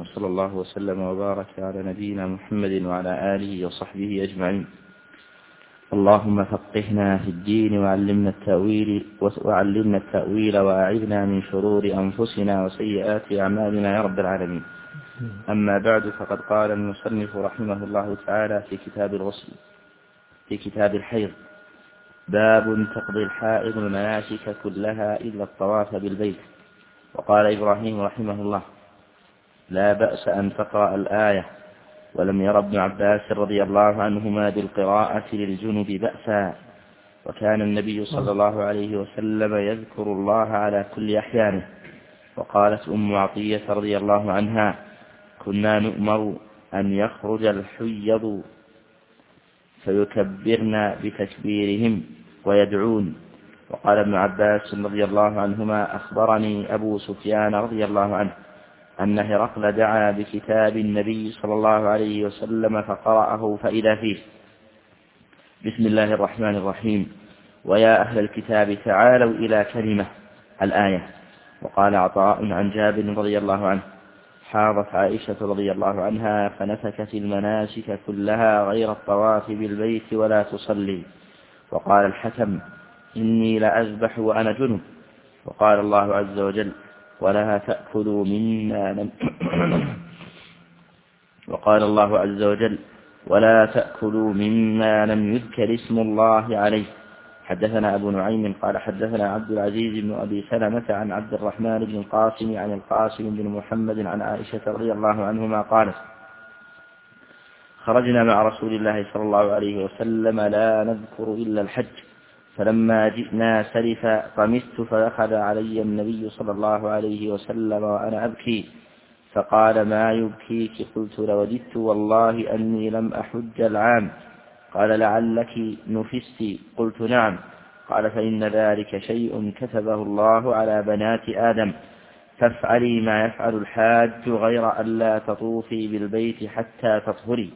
وصلى الله وسلم وبارك على نبينا محمد وعلى آله وصحبه أجمعين. اللهم فقهنا في الدين وعلمنا التأويل وأعذنا من شرور أنفسنا وسيئات أعمالنا يا رب العالمين. أما بعد، فقد قال المصنف رحمه الله تعالى في كتاب الغسل في كتاب الحيض: باب تقضي الحائض المناسك كلها إلا الطواف بالبيت. وقال إبراهيم رحمه الله: لا بأس أن تقرأ الآية، ولم ير ابن عباس رضي الله عنهما بالقراءة للجنب بأسا، وكان النبي صلى الله عليه وسلم يذكر الله على كل أحيانه. وقالت أم عطية رضي الله عنها: كنا نؤمر أن يخرج الحيض فيكبرن بتكبيرهم ويدعون. وقال ابن عباس رضي الله عنهما: أخبرني أبو سفيان رضي الله عنه أن هرقل دعا بكتاب النبي صلى الله عليه وسلم فقرأه فإذا فيه: بسم الله الرحمن الرحيم، ويا أهل الكتاب تعالوا إلى كلمة الآية. وقال عطاء عن جابر رضي الله عنه: حاضت عائشة رضي الله عنها فنسكت المناسك كلها غير الطواف بالبيت ولا تصلي. وقال الحكم: إني لأذبح وأنا جنب. وقال الله عز وجل: ولا تأكلوا مما لم وقال الله عز وجل: ولا تأكلوا مما لم يذكر اسم الله عليه. حدثنا أبو نعيم قال حدثنا عبد العزيز بن أبي سلمة عن عبد الرحمن بن القاسم عن القاسم بن محمد عن عائشة رضي الله عنهما قالت: خرجنا مع رسول الله صلى الله عليه وسلم لا نذكر إلا الحج، فلما جئنا سلف طمست فأخذ علي النبي صلى الله عليه وسلم وأنا أبكي، فقال: ما يبكيك؟ قلت: لوددت والله أني لم أحج العام. قال: لعلك نفست؟ قلت: نعم. قال: فإن ذلك شيء كتبه الله على بنات آدم، فافعلي ما يفعل الحاج غير أن لا تطوفي بالبيت حتى تطهري.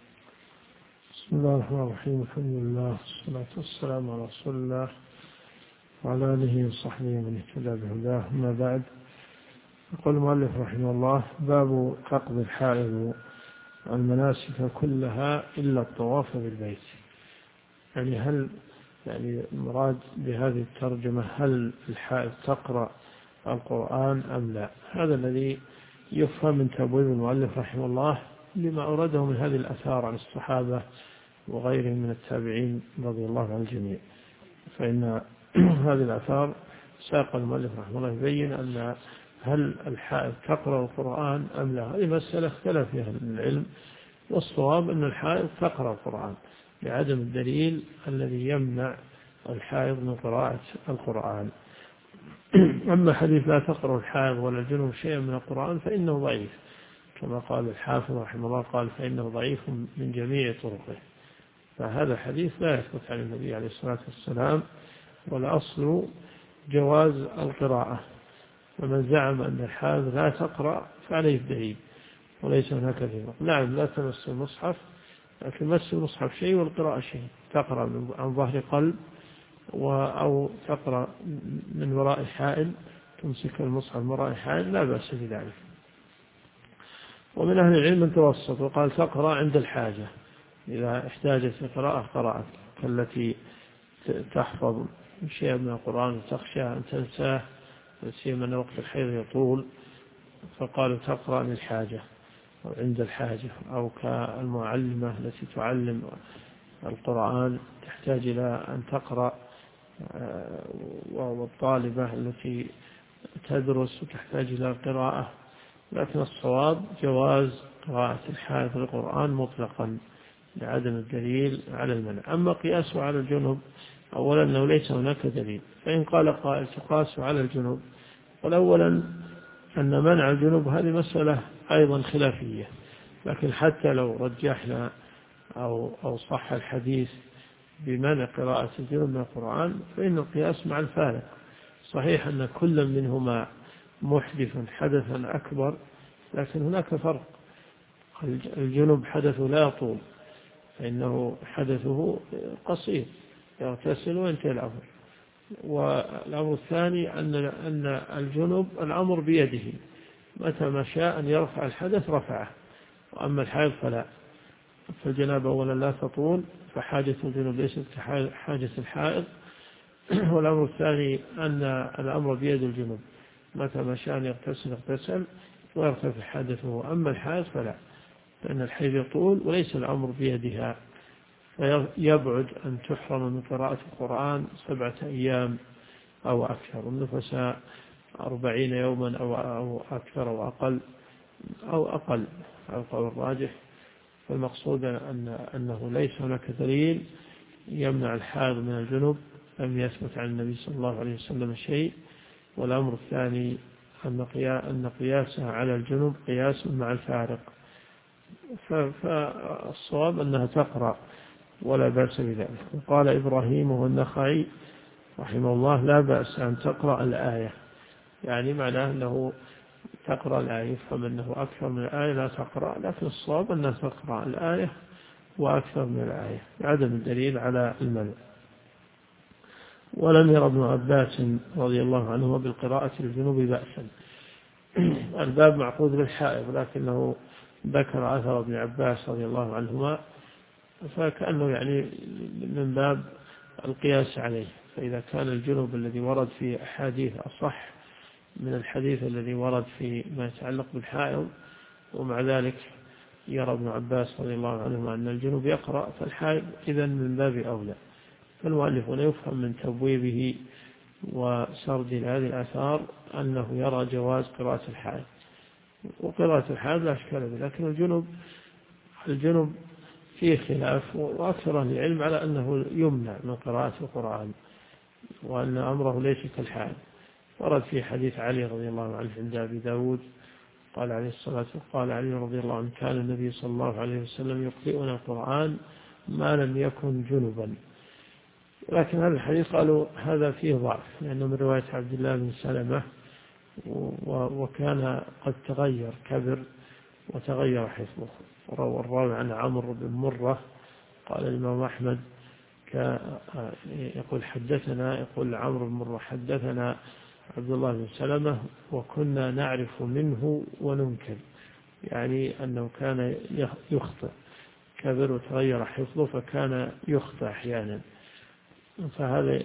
بسم الله الرحمن الرحيم. الحمد لله والصلاة والسلام على رسول الله وعلى آله وصحبه من اهتدى بهداه. أما بعد، يقول المؤلف رحمه الله: باب تقضي الحائض المناسك كلها إلا الطواف بالبيت. يعني هل المراد بهذه الترجمة هل الحائض تقرأ القرآن أم لا؟ هذا الذي يفهم من تبويب المؤلف رحمه الله لما أورده من هذه الآثار عن الصحابة وغيرهم من التابعين رضي الله عن الجميع. فإن هذه الآثار ساق المؤلف رحمه الله يبين أن هل الحائض تقرأ القرآن أم لا. هذه مسألة اختلف فيها العلم، والصواب أن الحائض تقرأ القرآن لعدم الدليل الذي يمنع الحائض من قراءة القرآن. أما حديث لا تقرأ الحائض ولا الجنوب شيئا من القرآن فإنه ضعيف، كما قال الحافظ رحمه الله، قال: فإنه ضعيف من جميع طرقه. فهذا الحديث لا يثبت عن النبي عليه الصلاة والسلام، والأصل جواز القراءة. ومن زعم أن الحائض لا تقرأ فعليه الدليل، وليس هناك دليل. نعم، لا تمس المصحف، لكن مس المصحف شيء والقراءة شيء. تقرأ عن ظهر قلب أو تقرأ من وراء حائل، تمسك المصحف من وراء حائل، لا بأس بذلك. ومن أهل العلم من توسط وقال: تقرأ عند الحاجة، إذا احتاجت لقراءة قرأت، كالتي تحفظ شيئا من القرآن وتخشى أن تنساه، سيما أن وقت الحيض يطول، فقالوا تقرأ للحاجة أو عند الحاجة. أو كالمعلمة التي تعلم القرآن تحتاج إلى أن تقرأ، والطالبة التي تدرس وتحتاج إلى القراءة. لكن الصواب جواز قراءة الحائض القرآن مطلقا لعدم الدليل على المنع. أما قياسه على الجنب، أولا أنه ليس هناك دليل، فإن قال قائل تقاس على الجنب، والأولا أن منع الجنب هذه مسألة أيضا خلافية. لكن حتى لو رجحنا أو صح الحديث بمنع قراءة الجنب من القرآن، فإن القياس مع الفارق. صحيح أن كل منهما محدث حدثا أكبر، لكن هناك فرق. الجنب حدثه لا يطول، فإنه حدثه قصير، يغتسل وينتهي الأمر. والأمر الثاني أن الجنب الأمر بيده، متى ما شاء أن يرفع الحدث رفعه، وأما الحائض فلا. فالجنابة أولا لا تطول، فحاجة الجنوب ليست كحاجة الحائض. والأمر الثاني أن الأمر بيد الجنوب، متى ما شاء أن يغتسل اغتسل ويرتفع حدثه. أما الحائض فلا، لأن الحيض يطول وليس الأمر بيدها، فيبعد أن تحرم من قراءة القرآن 7 أيام أو أكثر، والنفساء 40 يوما أو أكثر أو أقل على القول الراجح. فالمقصود أنه ليس هناك دليل يمنع الحائض من الجنب، لم يثبت عن النبي صلى الله عليه وسلم شيء. والأمر الثاني أن قياسها على الجنب قياس مع الفارق، فالصواب أنها تقرأ ولا بأس بذلك. وقال إبراهيم والنخعي رحمه الله لا بأس أن تقرأ الآية، يعني معناه أنه تقرأ الآية، يفهم أنه أكثر من الآية لا تقرأ، لكن الصواب أنها تقرأ الآية وأكثر من الآية عدم الدليل على المنع. ولم ير ابن عباس رضي الله عنهما بالقراءة للجنوب بأسا. الباب معقود بالحائض، لكنه ذكر أثر ابن عباس رضي الله عنهما، فكأنه يعني من باب القياس عليه. فإذا كان الجنوب الذي ورد في أحاديث أصح من الحديث الذي ورد في ما يتعلق بالحائض، ومع ذلك يرى ابن عباس رضي الله عنهما أن الجنوب يقرأ، فالحائض إذن من باب أولى. فالمؤلف هنا يفهم من تبويبه وسرد هذه الآثار أنه يرى جواز قراءة الحائض، وقراءة الحائض لا أشكال به. لكن الجنوب فيه خلاف، وأكثر أهل العلم على أنه يمنع من قراءة القرآن، وأن أمره ليس كالحائض. ورد في حديث علي رضي الله عنه عند أبي داود قال عليه الصلاة والسلام، قال علي رضي الله عنه كان النبي صلى الله عليه وسلم يقرئنا القرآن ما لم يكن جنبا. لكن هذا الحديث قالوا هذا فيه ضعف، لأنه من رواية عبد الله بن سلمة، وكان قد تغير كبر وتغير حفظه. والراوي عن عمرو بن مرة قال الإمام أحمد يقول عمرو بن مرة حدثنا عبد الله بن سلمة وكنا نعرف منه وننكر، يعني أنه كان يخطئ، كبر وتغير حفظه فكان يخطئ أحيانا، فهذا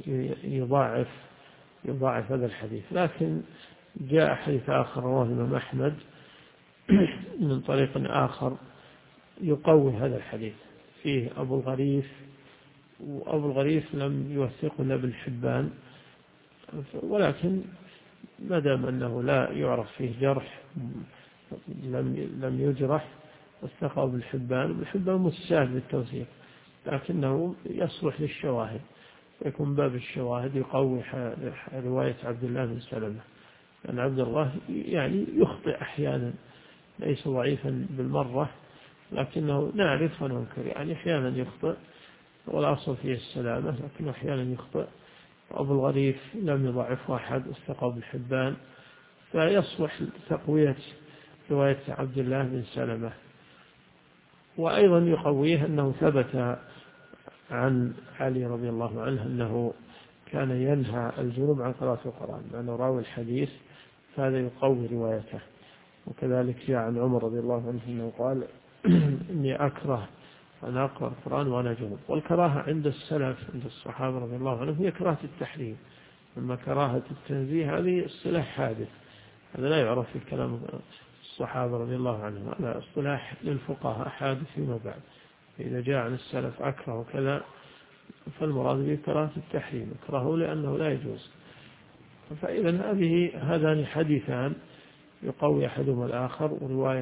يضاعف هذا الحديث. لكن جاء حديث آخر رواه الإمام أحمد من طريق آخر يقوي هذا الحديث، فيه أبو الغريف، وأبو الغريف لم يوثقه ابن حبان، ولكن ما دام أنه لا يعرف فيه جرح لم يجرح وثقه ابن حبان. ابن حبان متساهل بالتوثيق، لكنه يصلح للشواهد، يكون باب الشواهد يقوي رواية عبد الله بن سلمة، لأن عبد الله يعني يخطئ أحيانا، ليس ضعيفا بالمرة، لكنه نعرف وننكر، يعني أحيانا يخطئ والأصل فيه السلامة، لكنه أحيانا يخطئ. أبو الغريف لم يضعف أحد، وثقه ابن حبان، فيصلح تقوية رواية عبد الله بن سلمة. وأيضا يقويه أنه ثبت عن علي رضي الله عنه أنه كان ينهى الجنوب عن قراءة القرآن، لأنه راوي الحديث، فهذا يقوي روايته. وكذلك جاء عن عمر رضي الله عنه أنه قال إني أكره أن أقرأ القرآن وأنا جنوب. والكراهة عند السلف عند الصحابة رضي الله عنهم هي كراهة التحريم، أما كراهة التنزيه هذه اصطلاح حادث، هذا لا يعرف في كلام الصحابة رضي الله عنهم، هذا اصطلاح للفقهاء حادث فيما بعد. إذا جاء عن السلف أكره كذا فالمراد به كراهة التحريم، أكرهه لأنه لا يجوز. فإذا هذان حديثان يقوي أحدهما الآخر، ورواية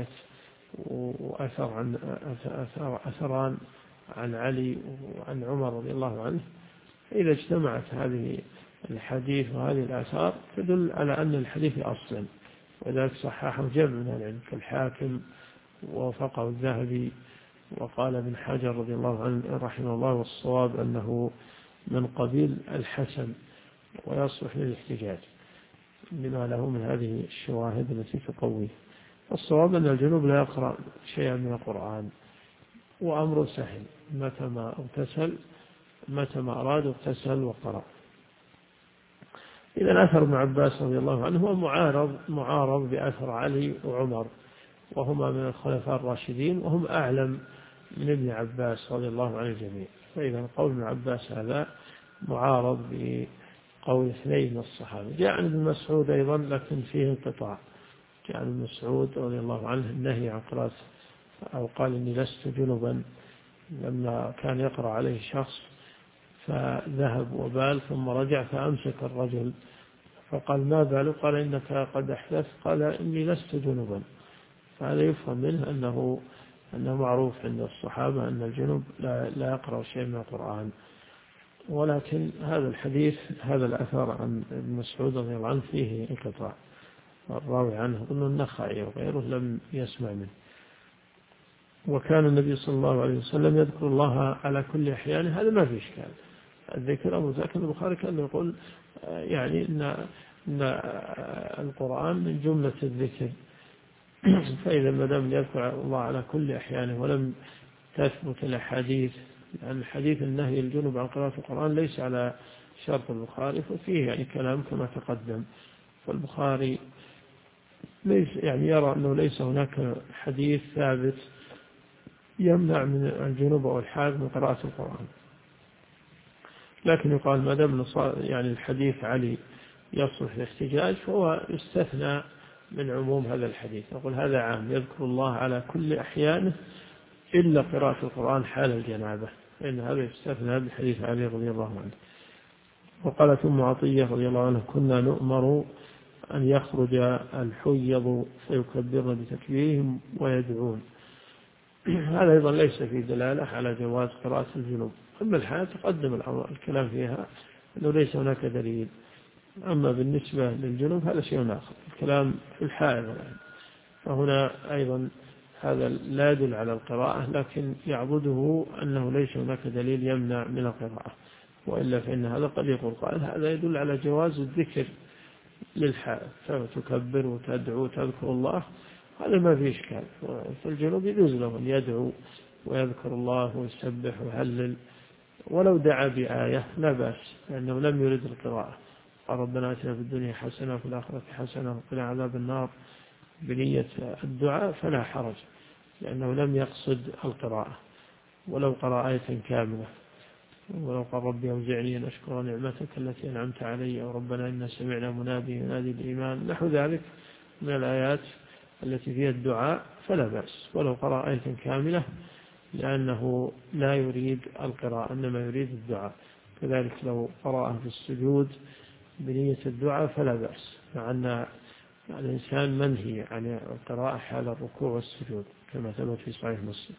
أثران عن علي وعن عمر رضي الله عنه. فإذا اجتمعت هذه الحديث وهذه الآثار تدل على أن الحديث أصلا، وذلك صححه جمع من العلم كالحاكم ووافقه الذهبي. وقال ابن حجر رضي الله عنه رحمه الله والصواب أنه من قبيل الحسن ويصلح للاحتجاج لما له من هذه الشواهد التي تقويه. الصواب أن الجنوب لا يقرأ شيئا من القرآن، وأمره سهل، متى ما أراد اغتسل وقرأ. إذا أثر ابن عباس رضي الله عنه هو معارض بأثر علي وعمر، وهما من الخلفاء الراشدين، وهم أعلم من ابن عباس رضي الله عن الجميع. فإذا قول ابن عباس هذا معارض بقول اثنين من الصحابة. جاء عن ابن مسعود أيضا لكن فيه انقطاع. جاء عن ابن مسعود رضي الله عنه النهي عن قراءة، أو قال إني لست جنبا، لما كان يقرأ عليه شخص فذهب وبال ثم رجع فأمسك الرجل فقال ما باله؟ قال إنك قد أحدثت، قال إني لست جنبا. فهذا يفهم منه أنه معروف عند الصحابة أن الجنب لا يقرأ شيء من القرآن. ولكن هذا الحديث، هذا الأثر عن ابن مسعود رضي الله عنه فيه انقطاع، الراوي عنه أظن النخعي وغيره لم يسمع منه. وكان النبي صلى الله عليه وسلم يذكر الله على كل أحيان، هذا ما في إشكال. الذكر أبو زكي البخاري كان يقول يعني إن القرآن من جملة الذكر. فإذا ما دام يذكر الله على كل أحيانه ولم تثبت الأحاديث، لأن الحديث النهي الجنب عن قراءة القرآن ليس على شرط البخاري، ففيه يعني كلام كما تقدم. فالبخاري ليس يعني يرى أنه ليس هناك حديث ثابت يمنع من الجنوب أو الحاج من قراءة القرآن. لكن يقال ما دام يعني الحديث علي يصلح الاحتجاج فهو يستثنى من عموم هذا الحديث. يقول هذا عام، يذكر الله على كل أحيانه إلا قراءة القرآن حال الجنابة، فإن هذا يستثنى بحديث علي رضي الله عنه. وقالت أم عطية رضي الله عنه كنا نؤمر أن يخرج الحيض فيكبرن بتكبيرهم ويدعون. هذا أيضا ليس في دلالة على جواز قراءة الجنوب. أما الحال تقدم الكلام فيها أنه ليس هناك دليل. أما بالنسبة للجنوب هذا شيء آخر، الكلام في الحائض. فهنا أيضا هذا لا يدل على القراءة، لكن يعبده أنه ليس هناك دليل يمنع من القراءة. وإلا فإن هذا قد يقول قال هذا يدل على جواز الذكر للحائض، فتكبر وتدعو وتذكر الله، هذا ما في إشكال. في الجنوب يجوز له أن يدعو ويذكر الله ويسبح ويهلل، ولو دعا بآية لا بأس، لأنه لم يرد القراءة. قال ربنا آتنا في الدنيا حسنة وفي الآخرة حسنة وقنا عذاب النار بنية الدعاء فلا حرج، لأنه لم يقصد القراءة. ولو قرأ آية كاملة، ولو قال ربي أوزعني أن أشكر نعمتك التي أنعمت علي، أو ربنا إنا سمعنا منادي ينادي الإيمان، نحو ذلك من الآيات التي فيها الدعاء فلا بأس، ولو قرأ آية كاملة، لأنه لا يريد القراءة إنما يريد الدعاء. كذلك لو قرأها في السجود بنية الدعاء فلا بأس، مع أن الإنسان منهي عن القراءة حال الركوع والسجود كما ثبت في صحيح مسلم.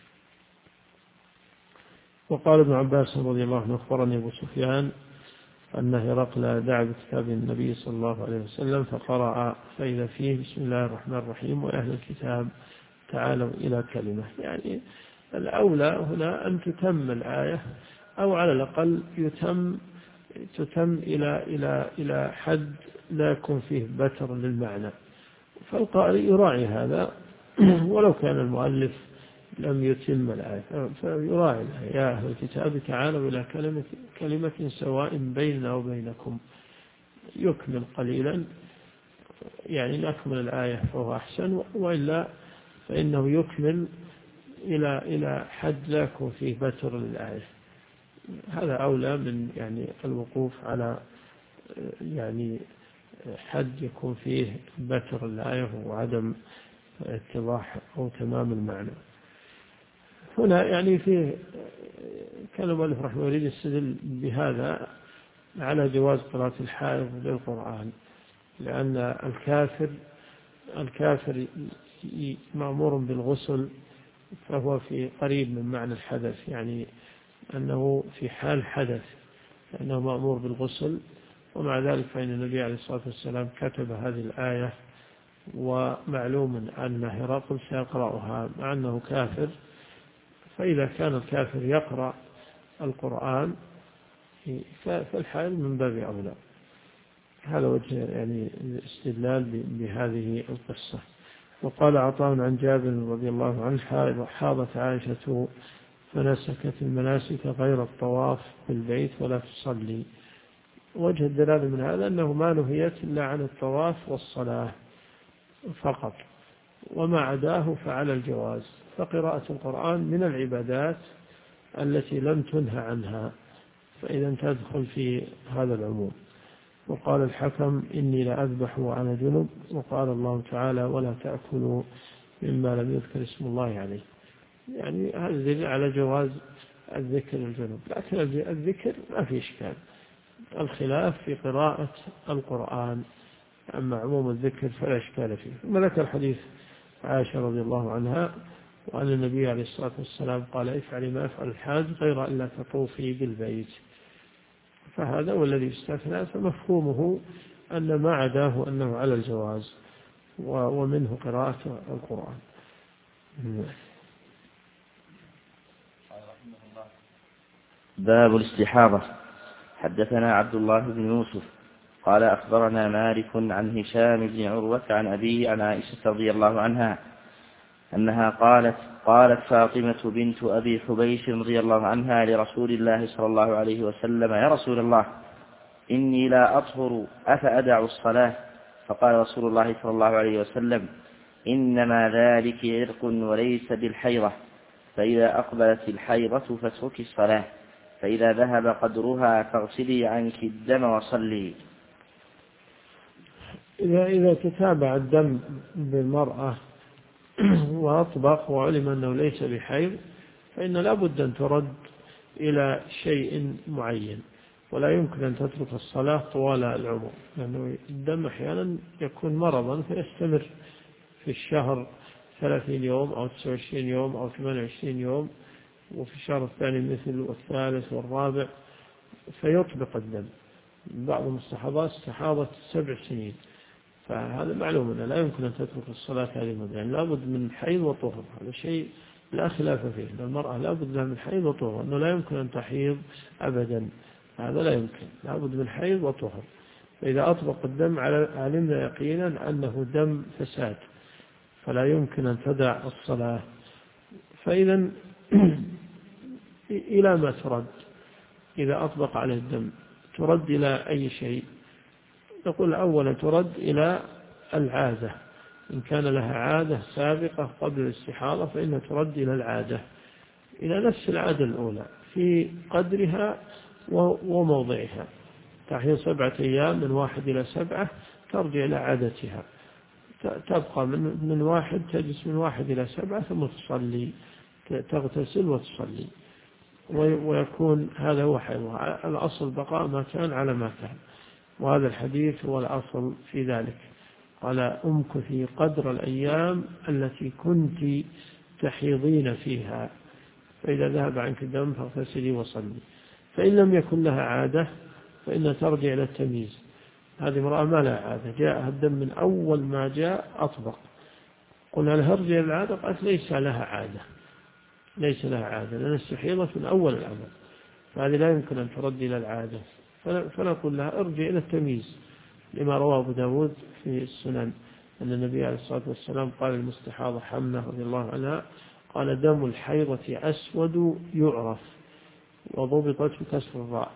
وقال ابن عباس رضي الله عنه أخبرني أبو سفيان أن هرقل دعا بكتاب النبي صلى الله عليه وسلم فقرأ فإذا فيه بسم الله الرحمن الرحيم وأهل الكتاب تعالوا إلى كلمة. يعني الأولى هنا أن تتم الآية، أو على الأقل تتم إلى حد لا يكون فيه بتر للمعنى، فالقارئ يراعي هذا ولو كان المؤلف لم يتم الآية، فيراعي الآية يا أهل الكتاب تعالوا إلى كلمة سواء بيننا وبينكم، يكمل قليلا، يعني نكمل الآية فهو أحسن، وإلا فإنه يكمل إلى حد لا يكون فيه بتر للآية. هذا أولى من يعني الوقوف على يعني حد يكون فيه بتر الآية وعدم اتضاح أو تمام المعنى. هنا يعني فيه كان المؤلف رحمه الله يريد يستدل بهذا على جواز قراءة الحائض للقرآن، لأن الكافر مأمور بالغسل، فهو في قريب من معنى الحدث، يعني أنه في حال حدث أنه مأمور بالغسل. ومع ذلك فإن النبي عليه الصلاة والسلام كتب هذه الآية، ومعلوم أن هرقل سيقرأها مع أنه كافر، فإذا كان الكافر يقرأ القرآن فالحائض من باب أولى. هذا وجه يعني الاستدلال بهذه القصة. وقال عطاء عن جابر رضي الله عنه حاضت عائشة فنسكت المناسك غير الطواف بالبيت ولا تصلي. وجه الدلالة من هذا أنه ما نهيت إلا عن الطواف والصلاة فقط، وما عداه فعلى الجواز. فقراءة القرآن من العبادات التي لم تنهى عنها، فإذا تدخل في هذا العموم. وقال الحكم إني لأذبح وأنا جنب، وقال الله تعالى ولا تأكلوا مما لم يذكر اسم الله عليه. يعني هذا دليل على جواز الذكر الجنب، لكن الذكر ما في إشكال، الخلاف في قراءة القرآن. أما عموم الذكر فلا إشكال فيه. ثم ذكر حديث عائشة رضي الله عنها وأن النبي عليه الصلاة والسلام قال افعلي ما يفعل الحاج غير أن لا تطوفي بالبيت، فهذا هو الذي استثنى، فمفهومه أن ما عداه أنه على الجواز، ومنه قراءة القرآن. باب الاستحاضة. حدثنا عبد الله بن يوسف قال أخبرنا مالك عن هشام بن عروة عن أبيه عن عائشة رضي الله عنها أنها قالت فاطمة بنت أبي حبيش رضي الله عنها لرسول الله صلى الله عليه وسلم يا رسول الله إني لا أطهر أفأدع الصلاة؟ فقال رسول الله صلى الله عليه وسلم إنما ذلك عرق وليس بالحيضة، فإذا أقبلت الحيضة فاتركي الصلاة، فإذا ذهب قدرها فاغسلي عنك الدم وصلي. إذا تتابع الدم بالمرأة وأطبق وعلم أنه ليس بحيض فإن لا بد أن ترد إلى شيء معين، ولا يمكن أن تترك الصلاة طوال العمر، لأنه الدم أحيانا يكون مرضا فيستمر في الشهر 30 يوم أو 29 يوم أو 28 يوم، وفي الشهر الثاني مثل والثالث والرابع فيطبق الدم. بعض المستحاضات استحاضت 7 سنين، فهذا معلوم أنه لا يمكن أن تترك الصلاة هذه المدة، يعني لابد من حيض وطهر، هذا شيء لا خلاف فيه، المرأة لابد لها من حيض وطهر، أنه لا يمكن أن تحيض أبدا، هذا لا يمكن، لابد من حيض وطهر. فإذا أطبق الدم علمنا يقينا أنه دم فساد، فلا يمكن أن تدع الصلاة. فإذا إلى ما ترد؟ إذا أطبق عليه الدم ترد إلى أي شيء؟ نقول أولا ترد إلى العادة، إن كان لها عادة سابقة قبل الاستحاضة فإنها ترد إلى العادة، إلى نفس العادة الأولى في قدرها وموضعها. تحيض 7 أيام من 1 إلى 7 ترجع إلى عادتها، تبقى من 1 تجلس من 1 إلى 7 ثم تصلي، تغتسل وتصلي، ويكون هذا هو حيضها. الأصل بقاء ما كان على ما كان، وهذا الحديث هو الأصل في ذلك. قال امكثي قدر الأيام التي كنت تحيضين فيها، فإذا ذهب عنك الدم فاغتسلي وصلي. فإن لم يكن لها عادة فإنها ترجع إلى التمييز. هذه امرأة ما لها عادة، جاءها الدم من أول ما جاء أطبق، قلنا لها ارجع إلى العادة، قالت ليس لها عادة، ليس لها عادة، لأن استحيضت من أول الأمر، فهذه لا يمكن أن ترد إلى العادة. فنقول لها ارجع إلى التمييز، لما رواه أبو داود في السنن أن النبي عليه الصلاة والسلام قال المستحاضة حمنة رضي الله عنها قال دم الحيضة أسود يعرف، وضبطت بكسر الراء،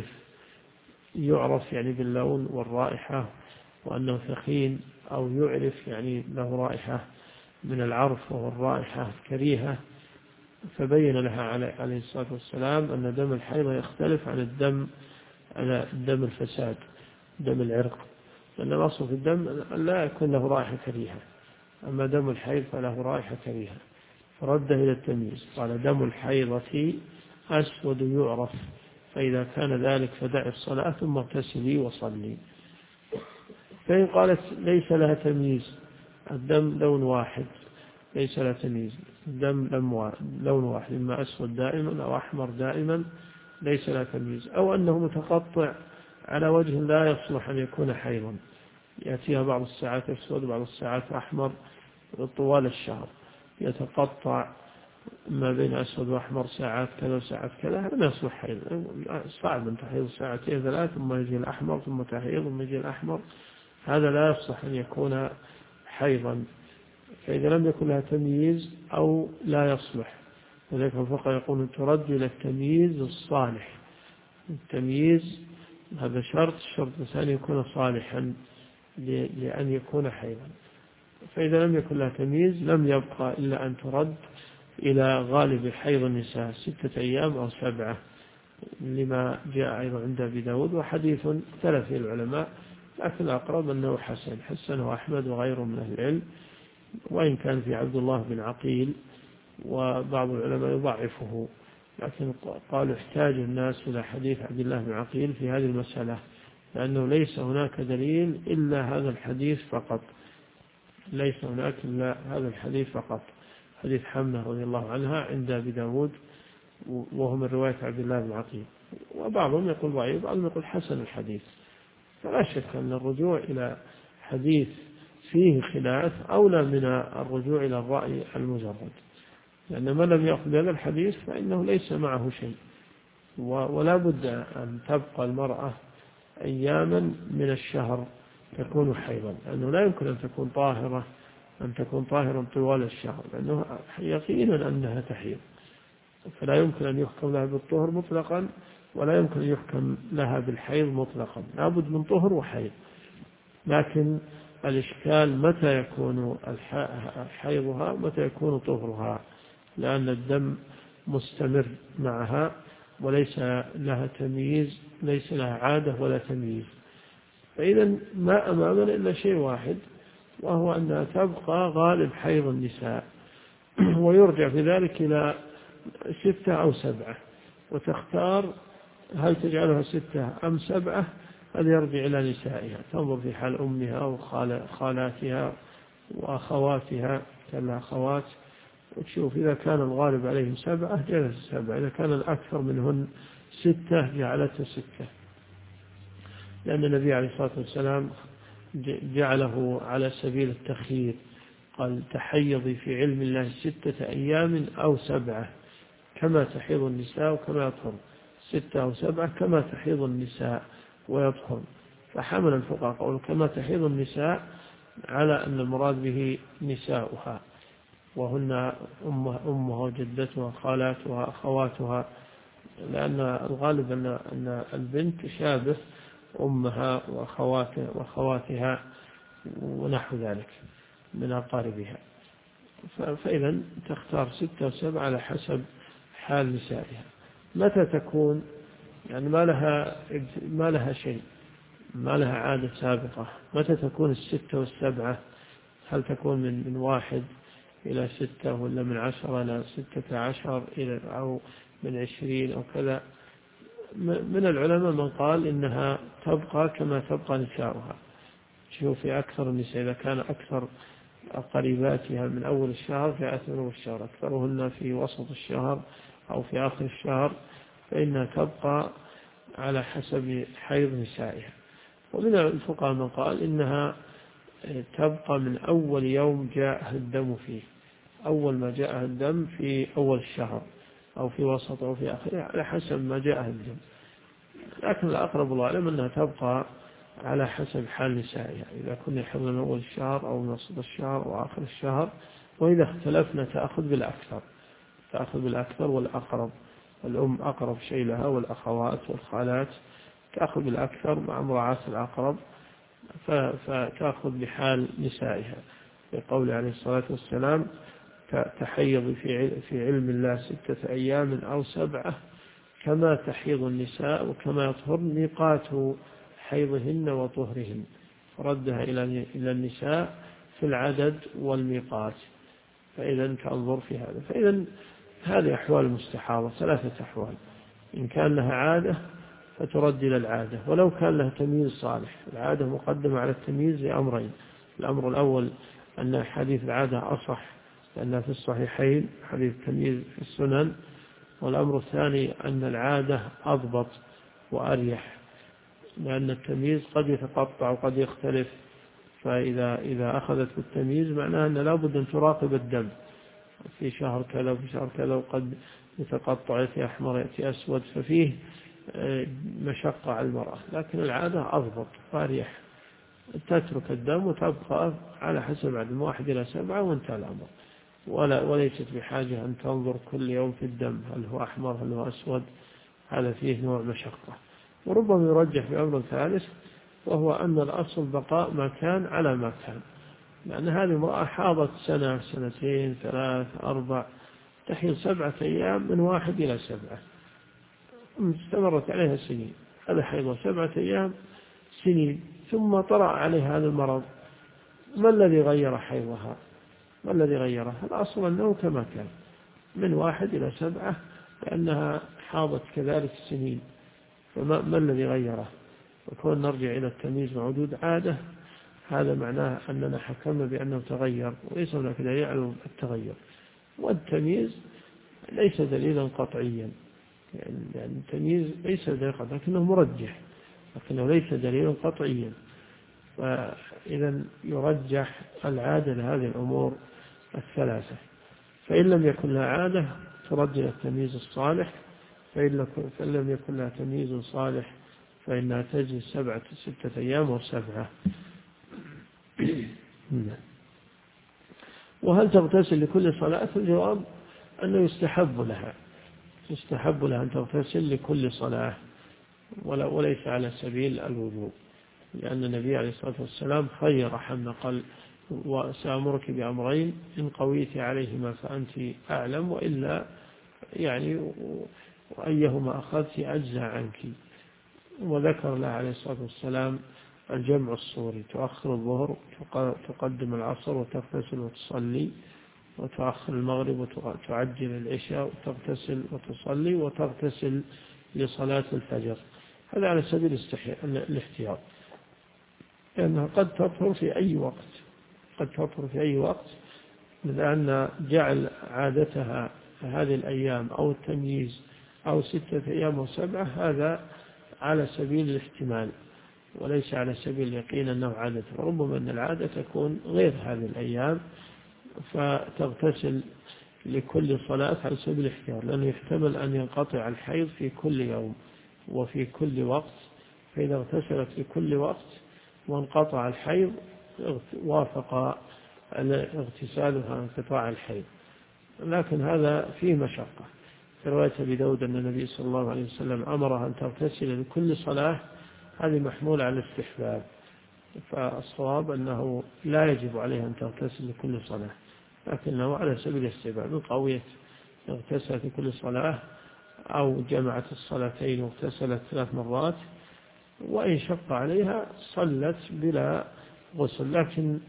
يعرف يعني باللون والرائحة، وأنه ثخين، أو يعرف يعني له رائحة من العرف وهو الرائحة كريهة. فبين لها عليه الصلاة والسلام أن دم الحيضة يختلف عن الدم الفساد، دم العرق، لأن الأصل في الدم لا يكون له رائحة كريهة، أما دم الحيض فله رائحة كريهة، فرد إلى التمييز، قال دم الحيضة أسود يعرف، فإذا كان ذلك فدع الصلاة ثم اغتسلي وصلي. فإن قالت ليس لها تمييز، الدم لون واحد ليس لها تمييز، الدم لون واحد، إما أسود دائما أو أحمر دائما ليس لها تمييز، أو أنه متقطع على وجه لا يصلح أن يكون حيضا، يأتيها بعض الساعات أسود بعض الساعات أحمر طوال الشهر، يتقطع ما بين أسود وأحمر ساعات كذا وساعات كذا، هذا لا يصلح حيض، صعب أن تحيض 2 3 ثم يجي الأحمر ثم تحيض ثم يجي الأحمر، هذا لا يصلح أن يكون حيضا. فإذا لم يكن لها تمييز أو لا يصلح، وذلك الفقهاء يقول ترد إلى التمييز الصالح، التمييز هذا شرط. الشرط الثاني يكون صالحا لأن يكون حيضا. فإذا لم يكن لها تمييز لم يبقى إلا أن ترد إلى غالب حيض النساء 6 أيام أو 7، لما جاء أيضا عند أبي داود، وحديث اختلف فيه العلماء، لكن الأقرب أنه حسنه أحمد وغيره من أهل العلم، وإن كان في عبد الله بن عقيل وبعض العلماء يضعفه، لكن قالوا احتاج الناس إلى حديث عبد الله بن عقيل في هذه المسألة، لأنه ليس هناك دليل إلا هذا الحديث فقط، ليس هناك إلا هذا الحديث فقط، حديث حمنة رضي الله عنها عند أبي داود، وهو من رواية عبد الله بن عقيل، وبعضهم يقول ضعيف، بعضهم يقول حسن الحديث. فلا شك أن الرجوع إلى حديث فيه خلاف أولى من الرجوع إلى الرأي المجرد، لأن من لم يأخذ هذا الحديث فإنه ليس معه شيء، ولا بد أن تبقى المرأة أياما من الشهر تكون حيضا، لأنه لا يمكن أن تكون طاهرا طوال الشهر، لأنه يقينا أنها تحيض، فلا يمكن أن يحكم لها بالطهر مطلقا، ولا يمكن أن يحكم لها بالحيض مطلقا، لابد من طهر وحيض. لكن الإشكال متى يكون حيضها، متى يكون طهرها، لأن الدم مستمر معها وليس لها تمييز، ليس لها عادة ولا تمييز. فإذا ما أمامنا إلا شيء واحد، وهو أنها تبقى غالب حيض النساء، ويرجع في ذلك إلى 6 أو 7، وتختار هل تجعلها 6 أم 7، هذا يرجع إلى نسائها، تنظر في حال أمها وخالاتها وأخواتها، كان لها أخوات، وتشوف إذا كان الغالب عليهم 7 جلس 7، إذا كان الأكثر منهن 6 جعلتها 6، لأن النبي عليه الصلاة والسلام جعله على سبيل التخيير، قال تحيضي في علم الله 6 أيام أو 7، كما تحيض النساء وكما يطهر، 6 أو 7 كما تحيض النساء ويطهر. فحمل الفقهاء قول كما تحيض النساء على أن المراد به نساؤها، وهن أمها وجدتها خالاتها أخواتها، لأن الغالب أن البنت تشابه أمها وأخواتها ونحو ذلك من أقاربها. فإذا تختار 6 و 7 على حسب حال نسائها. متى تكون يعني ما لها شيء، ما لها عادة سابقة، متى تكون 6 و7؟ هل تكون من 1 إلى 6، ولا من 10 إلى 16، أو من 20 أو كذا؟ من العلماء من قال إنها تبقى كما تبقى نساؤها. شوفي أكثر النساء إذا كان أكثر قريباتها من أول الشهر في أول الشهر، أكثرهن في وسط الشهر أو في آخر الشهر، فإنها تبقى على حسب حيض نسائها. ومن الفقهاء من قال إنها تبقى من أول يوم جاء الدم فيه، أول ما جاء الدم في أول الشهر أو في وسط أو في آخره، على حسب ما جاء الدم. لكن الأقرب الله أعلم أنها تبقى على حسب حال نسائها، إذا كنا يحضن أول الشهر أو وسط الشهر أو آخر الشهر. وإذا اختلفنا تأخذ بالأكثر والأقرب، الأم أقرب شيء لها والأخوات والخالات تأخذ بالأكثر مع مراعاة الأقرب، فتأخذ بحال نسائها، بقول عليه الصلاة والسلام تحيض في علم الله 6 أيام أو 7 كما تحيض النساء وكما يطهر ميقات حيضهن وطهرهن، فردها إلى النساء في العدد والميقات. فإذا تنظر في هذا. فإذا هذه أحوال المستحاضة 3 أحوال: إن كان لها عادة فترد إلى العادة، ولو كان لها تمييز صالح. العادة مقدمة على التمييز لأمرين: الأمر الأول أن حديث العادة أصح لأنها في الصحيحين، حديث التمييز في السنن. والأمر الثاني أن العادة أضبط وأريح، لأن التمييز قد يتقطع وقد يختلف، فإذا أخذت بالتمييز معناه أن لا بد أن تراقب الدم في شهر كذا وفي شهر كذا، وقد يتقطع، يأتي أحمر يأتي أسود، ففيه مشقة على المرأة. لكن العادة أضبط وأريح، تترك الدم وتبقى على حسب عدد 1 إلى 7 وانتهى الأمر، وليست بحاجة أن تنظر كل يوم في الدم هل هو أحمر هل هو أسود، هذا فيه نوع مشقة. وربما يرجح بأمر ثالث، وهو أن الأصل بقاء ما كان على ما كان، لأن هذه المرأة حاضت سنة، سنتين، 3، 4، تحيض 7 أيام من 1 إلى 7، استمرت عليها سنين. هذا حيض 7 أيام سنين، ثم طرأ عليها هذا المرض. ما الذي غير حيضها؟ ما الذي غيرها؟ الأصل أنه كما كان من 1 إلى 7، لأنها حاضت كذلك سنين. فما الذي غيره؟ وكون نرجع إلى التمييز وعدود عادة، هذا معناه أننا حكمنا بأنه تغير، وليس هناك دليل على التغير. والتمييز ليس دليلا قطعيا، يعني التمييز ليس دليلا قطعيا، لكنه مرجح، لكنه ليس دليلا قطعيا. فإذا يرجح العادة لهذه الأمور الثلاثة. فإن لم يكن لها عادة ترجح التمييز الصالح، فإن لم يكن لها تمييز صالح فإنها تجلس 6 أيام و7. وهل تغتسل لكل صلاة؟ الجواب أنه يستحب لها أن تغتسل لكل صلاة، وليس على سبيل الوجوب، لأن النبي عليه الصلاة والسلام خير حمنا، قال: وسأمرك بأمرين إن قويت عليهما فأنت أعلم، وإلا يعني وأيهما أخذت أجزى عنك. وذكر له عليه الصلاة والسلام الجمع الصوري: تؤخر الظهر، تقدم العصر، وتغتسل وتصلي، وتؤخر المغرب وتعجل العشاء، وتغتسل وتصلي، وتغتسل لصلاة الفجر. هذا على سبيل الاحتياط، لأنها قد تطهر في أي وقت، لأن جعل عادتها هذه الأيام أو التمييز أو 6 أيام و7 هذا على سبيل الاحتمال، وليس على سبيل اليقين أنه عادة. وربما أن العادة تكون غير هذه الأيام، فتغتسل لكل صلاة على سبيل الاحتياط، لأنه يحتمل أن ينقطع الحيض في كل يوم وفي كل وقت. فإذا اغتسلت في كل وقت وانقطع الحيض وافق اغتسالها انقطاع الحيض. لكن هذا فيه مشقة. في رواية أبي داود أن النبي صلى الله عليه وسلم أمرها أن تغتسل لكل صلاة، هذه محمولة على الاستحباب. فالصواب أنه لا يجب عليها أن تغتسل لكل صلاة، لكنه على سبيل الاستحباب. من قوية اغتسلت لكل صلاة، أو جمعت الصلاتين واغتسلت 3 مرات، وإن شق عليها صلت بلا غسل،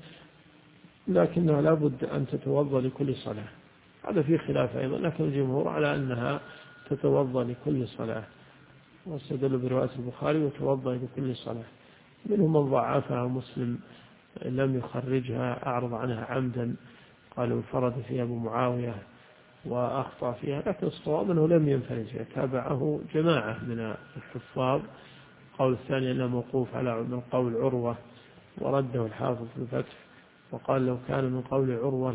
لكنها لابد أن تتوضأ لكل صلاة. هذا فيه خلاف أيضا، لكن الجمهور على أنها تتوضأ لكل صلاة، واستدلوا برواية البخاري: وتوضأ لكل صلاة. منهم من ضعفها، مسلم لم يخرجها، أعرض عنها عمدا، قالوا انفرد فيها أبو معاوية وأخطأ فيها، لكن الصواب أنه لم ينفرد فيها، تابعه جماعة من الحفاظ. قول الثاني أنه موقوف على من قول عروة، ورده الحافظ في الفتح، وقال: لو كان من قول عروة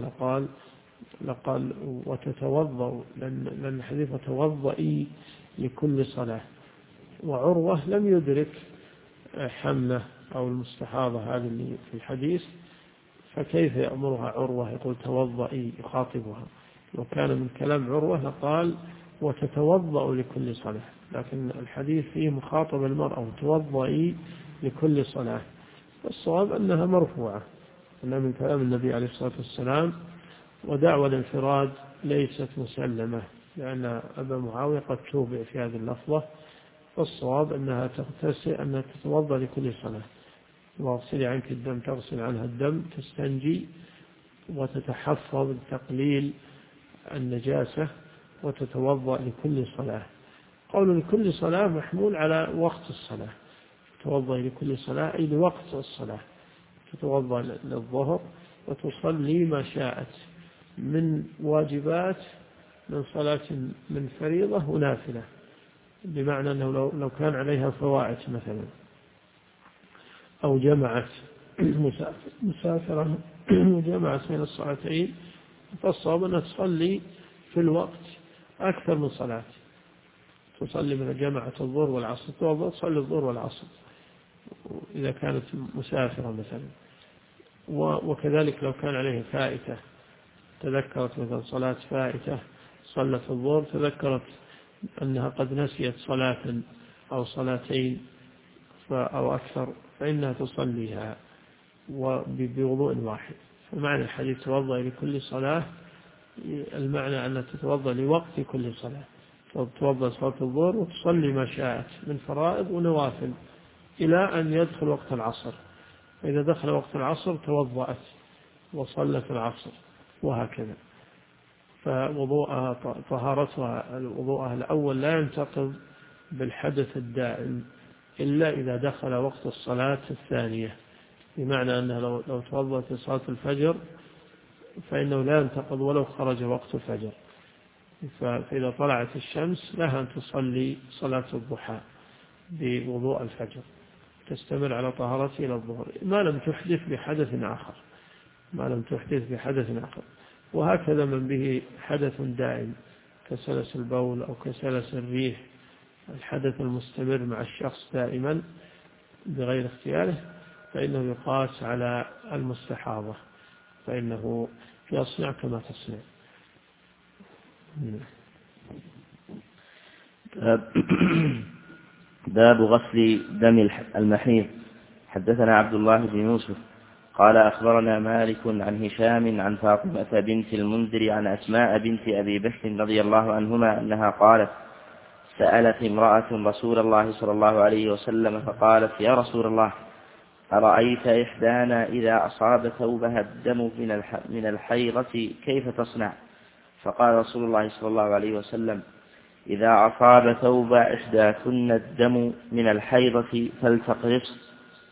لقال وتتوضأ، لأن حديث توضئي لكل صلاة. وعروة لم يدرك حملة أو المستحاضة هذه اللي في الحديث، فكيف يأمرها عروة يقول توضئي يخاطبها؟ لو كان من كلام عروة لقال وتتوضأ لكل صلاة، لكن الحديث فيه مخاطب المرأة وتوضئي لكل صلاة. والصواب أنها مرفوعة، أنها من كلام النبي عليه الصلاة والسلام. ودعوى الانفراد ليست مسلمة، لأن أبا معاوية قد توبع في هذه اللفظة. والصواب أنها تغتسل، أنها تتوضأ لكل صلاة، واغسلي عنك الدم، تغسل عنها الدم، تستنجي وتتحفظ بتقليل النجاسة، وتتوضأ لكل صلاة. قول لكل صلاة محمول على وقت الصلاة، تتوضأ لكل صلاة أي لوقت الصلاة، تتوضأ للظهر وتصلي ما شاءت من واجبات، من صلاة من فريضة ونافلة، بمعنى أنه لو كان عليها فوائت مثلا، أو جمعت مسافرة وجمعت بين الصلاتين، فالصواب أنها تصلي في الوقت أكثر من صلاة. تصلي من جمعة الظهر والعصر، تصلي الظهر والعصر إذا كانت مسافرة مثلا. وكذلك لو كان عليه فائتة، تذكرت مثلا صلاة فائتة، صلت الظهر، تذكرت أنها قد نسيت صلاة أو صلاتين أو أكثر فإنها تصليها بوضوء واحد. فمعنى الحديث توضأ لكل صلاة، المعنى أن تتوضأ لوقت كل صلاة، تتوضأ صلاة الظهر وتصلي ما شاءت من فرائض ونوافل إلى أن يدخل وقت العصر. فإذا دخل وقت العصر توضأت وصلت العصر، وهكذا. فوضوءها طهارتها وضوءها الأول لا ينتقض بالحدث الدائم إلا إذا دخل وقت الصلاة الثانية، بمعنى أنها لو توضأت لصلاة الفجر فإنه لا ينتقض ولو خرج وقت الفجر. فإذا طلعت الشمس لها أن تصلي صلاة الضحى بوضوء الفجر، تستمر على طهارته إلى الظهر ما لم تحدث بحدث آخر. وهكذا من به حدث دائم كسلس البول أو كسلس الريح، الحدث المستمر مع الشخص دائما بغير اختياره، فإنه يقاس على المستحاضة، فإنه يصنع كما تصنع. باب غسل دم المحيض. حدثنا عبد الله بن يوسف قال أخبرنا مالك عن هشام عن فاطمة بنت المنذر عن أسماء بنت أبي بكر رضي الله عنهما أنها قالت: سألت امرأة رسول الله صلى الله عليه وسلم فقالت: يا رسول الله، أرأيت إحدانا إذا أصاب ثوبها الدم من الحيضة كيف تصنع؟ فقال رسول الله صلى الله عليه وسلم: إذا أصاب ثوب إحداكن الدم من الحيضة فلتقرص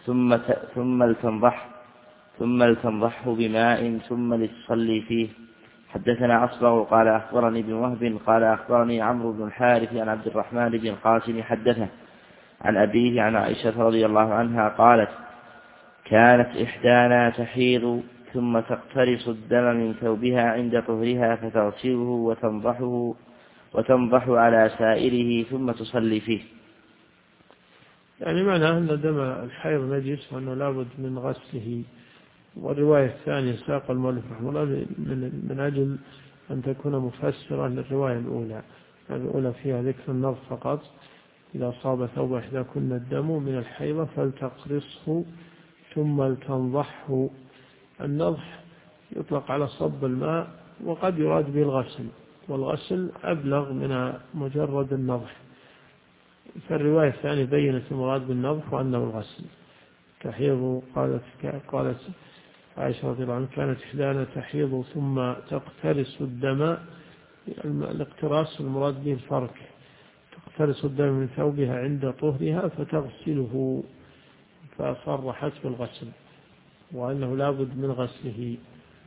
ثم لتنضحه بماء ثم لتصلي فيه. حدثنا أصبغ قال أخبرني ابن وهب قال أخبرني عمرو بن الحارث عن عبد الرحمن بن القاسم حدثه عن أبيه عن عائشة رضي الله عنها قالت: كانت إحدانا تحيض ثم تقترص الدم من ثوبها عند طهرها فتغسله وتنضح على سائره ثم تصلي فيه. يعني معنى أن دم الحيض نجس وأنه لابد من غسله. والرواية الثانية ساق المؤلف رحمه الله من أجل أن تكون مفسرة للرواية الأولى فيها ذكر النضح فقط: إذا صاب ثوب إحداكن الدم من الحيضة فلتقرصه ثم لتنضحه. النضح يطلق على صب الماء وقد يراد به الغسل، والغسل أبلغ من مجرد النضح. فالرواية الثانية بيّنت المراد بالنضح وأنه الغسل. تحيض قالت عائشة رضي الله عنها: كانت إحدانا تحيض ثم تقترص الدم. الاقتراص المراد به الفرك، تقترص الدم من ثوبها عند طهرها فتغسله، فصرحت بالغسل وأنه لابد من غسله.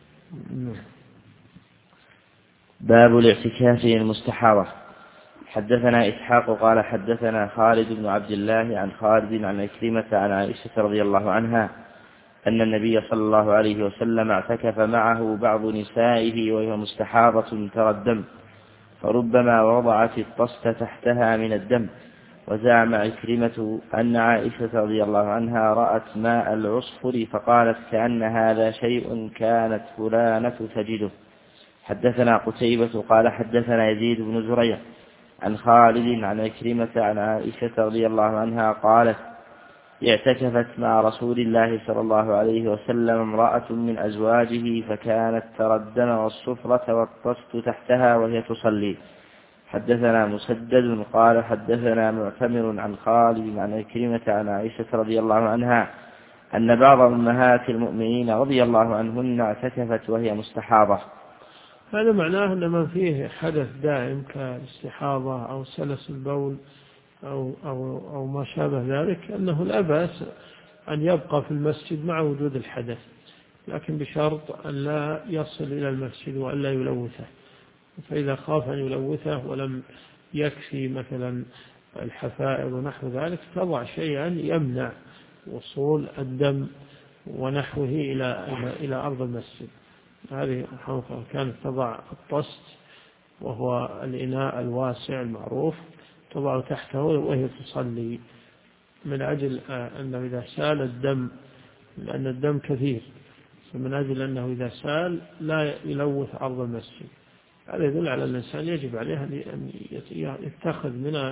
باب الاعتكاف للمستحاضة. حدثنا إسحاق قال حدثنا خالد بن عبد الله عن خالد عن عكرمة عن عائشة رضي الله عنها أن النبي صلى الله عليه وسلم اعتكف معه بعض نسائه وهي مستحاضة ترى الدم، فربما وضعت الطست تحتها من الدم. وزعم عكرمة أن عائشة رضي الله عنها رأت ماء العصفر فقالت: كأن هذا شيء كانت فلانة تجده. حدثنا قتيبة قال حدثنا يزيد بن زريع عن خالد عن عكرمة عن عائشة رضي الله عنها قالت: اعتكفت مع رسول الله صلى الله عليه وسلم امرأة من أزواجه فكانت ترى الدم والصفرة والطست تحتها وهي تصلي. حدثنا مسدد قال حدثنا معتمر عن خالد عن عكرمة عن عائشة رضي الله عنها أن بعض أمهات المؤمنين رضي الله عنهن اعتكفت وهي مستحاضة. هذا معناه أن من فيه حدث دائم كالاستحاضة أو سلس البول أو ما شابه ذلك أنه لا بأس أن يبقى في المسجد مع وجود الحدث، لكن بشرط أن لا يصل إلى المسجد وأن لا يلوثه. فإذا خاف أن يلوثه ولم يكفي مثلا الحفائر ونحو ذلك تضع شيئا يمنع وصول الدم ونحوه إلى أرض المسجد. هذه كانت تضع الطست وهو الإناء الواسع المعروف تضع تحته وهي تصلي، من أجل أنه إذا سال الدم، لأن الدم كثير، فمن أجل أنه إذا سال لا يلوث أرض المسجد. هذا يدل على الإنسان يجب عليه أن يتخذ من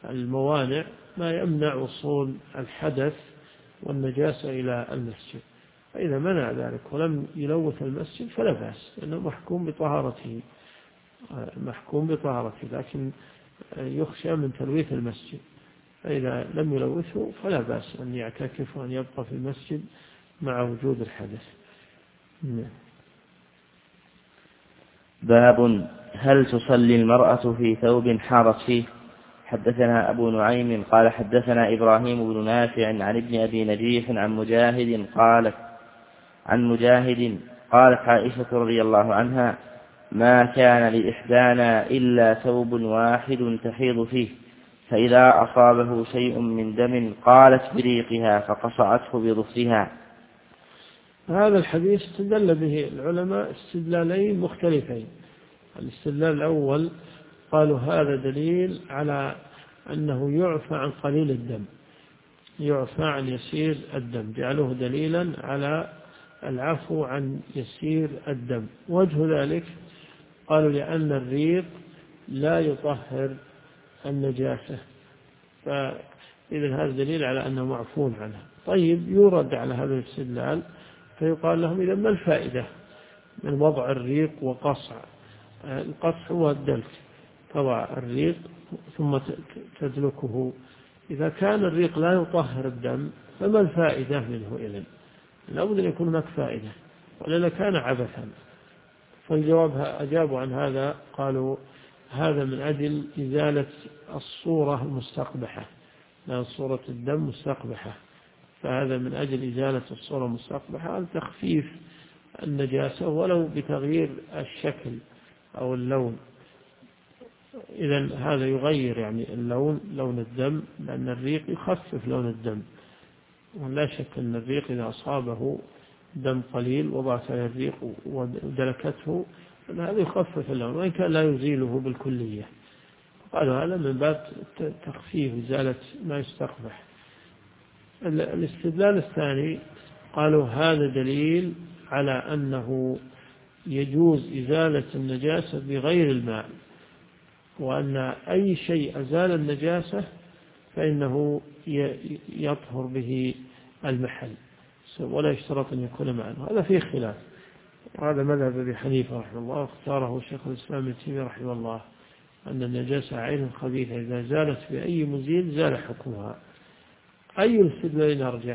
الموانع ما يمنع وصول الحدث والنجاسة إلى المسجد، فإذا منع ذلك ولم يلوث المسجد فلا بأس، لأنه محكوم بطهارته، لكن يخشى من تلويث المسجد، فإذا لم يلوثه فلا بأس أن يعتكف وأن يبقى في المسجد مع وجود الحدث. باب هل تصلي المرأة في ثوب حارت فيه؟ حدثنا أبو نعيم قال حدثنا إبراهيم بن نافع عن ابن أبي نجيح عن مجاهد قالت عائشة رضي الله عنها: ما كان لإحدانا إلا ثوب واحد تحيض فيه، فإذا أصابه شيء من دم قالت بريقها فقصعته بظفرها. هذا الحديث استدل به العلماء استدلالين مختلفين. الاستدلال الأول قالوا هذا دليل على أنه يعفى عن قليل الدم، يعفى عن يسير الدم، جعلوه دليلا على العفو عن يسير الدم. وجه ذلك قالوا لأن الريق لا يطهر النجاسة، فإذا هذا دليل على أنه معفون عنها. طيب، يورد على هذا الاستدلال فيقال لهم: إذا ما الفائدة من وضع الريق وقصع؟ القصع هو الدلك، تضع الريق ثم تدلكه. إذا كان الريق لا يطهر الدم فما الفائدة منه إذن؟ لابد أن يكون هناك فائدة، ولا كان عبثا. فالجواب أجابوا عن هذا، قالوا هذا من أجل إزالة الصورة المستقبحة، لأن صورة الدم مستقبحة، فهذا من أجل إزالة الصورة المستقبحة لتخفيف النجاسة ولو بتغيير الشكل أو اللون. إذن هذا يغير يعني لون الدم، لأن الريق يخفف لون الدم، ولا شك أن الريق إذا أصابه دم قليل وضعت على الريق ودلكته هذا يخفف اللون، وإن كان لا يزيله بالكلية. قالوا هذا من باب تخفيف إزالة ما يستقبح. الاستدلال الثاني قالوا هذا دليل على أنه يجوز إزالة النجاسة بغير الماء، وأن أي شيء أزال النجاسة فإنه يطهر به المحل، ولا يشترط أن يكون معا. هذا فيه خلاف، وهذا مذهب أبي حنيفة رحمه الله، واختاره شيخ الإسلام ابن تيمية رحمه الله، أن النجاسة عين خبيثة إذا زالت بأي مزيل زال حكمها. أي الاستدلالين أرجح؟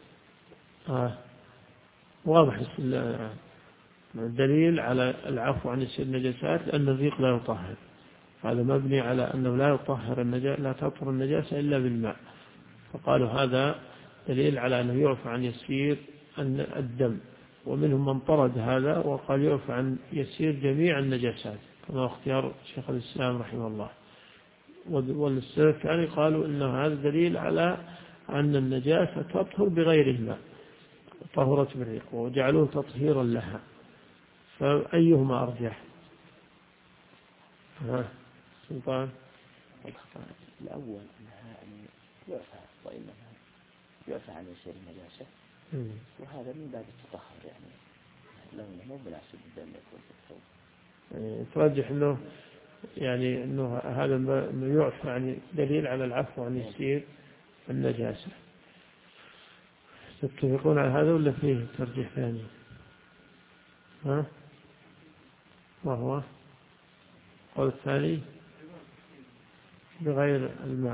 واضح الدليل على العفو عن يسير النجاسات، لأن الريق لا يطهر، هذا مبني على أنه لا يطهر النجاسة، لا تطهر النجاسة إلا بالماء، فقالوا هذا دليل على أنه يعفى عن يسير الدم. ومنهم من طرد هذا وقال يعفى عن يسير جميع النجاسات، كما اختيار شيخ الإسلام رحمه الله. والسلف يعني قالوا إن هذا دليل على أن النجاسة تطهر بغير الماء، طهرت بالريق، وجعلوه تطهيرا لها. فأيهما أرجح؟ سلطان. الأول أنها يعفى عن يسير النجاسة، وهذا من باب التطهر، يعني لونه مو بناسب الدم يكون في الثوب. ترجح أنه يعني أنه هذا أنه يعفى عن دليل على العفو عن يسير النجاسة. تتفقون على هذا ولا فيه ترجيح ثاني؟ وهو قول الثاني بغير الماء.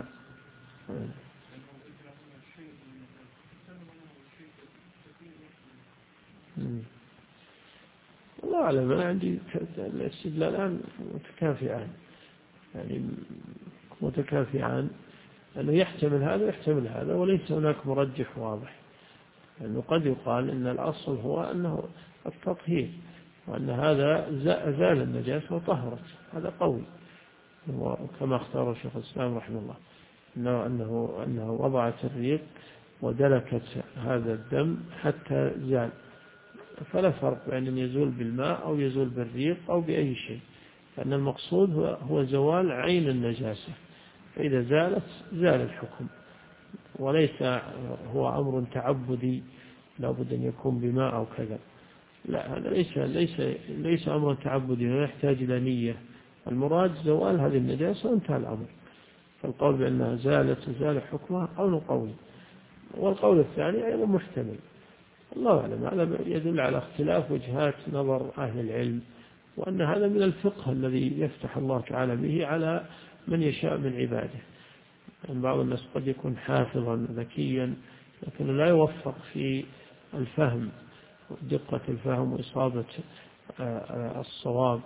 الله أعلم، أنا عندي الاستدلالان متكافئان، يعني متكافئان، أنه يحتمل هذا ويحتمل هذا، وليس هناك مرجح واضح، لأنه قد يقال إن الأصل هو أنه التطهير، وأن هذا أزال النجاسة وطهرت، هذا قول، وكما اختار الشيخ الإسلام رحمه الله أنه وضعت الريق ودلكت هذا الدم حتى زال، فلا فرق بين أن يزول بالماء أو يزول بالريق أو بأي شيء، لأن المقصود هو زوال عين النجاسة، فإذا زالت زال الحكم، وليس هو أمر تعبدي لابد أن يكون بماء أو كذا، لا، هذا ليس أمر تعبدي، لا يحتاج إلى نية، المراد زوال هذه النجاسة وانتهى الأمر. فالقول بأنها زالت وزال حكمها قول قوي، والقول الثاني أيضا محتمل، الله أعلم. هذا يدل على اختلاف وجهات نظر أهل العلم، وأن هذا من الفقه الذي يفتح الله تعالى به على من يشاء من عباده. يعني بعض الناس قد يكون حافظا ذكيا لكنه لا يوفق في الفهم، دقة الفهم وإصابة الصواب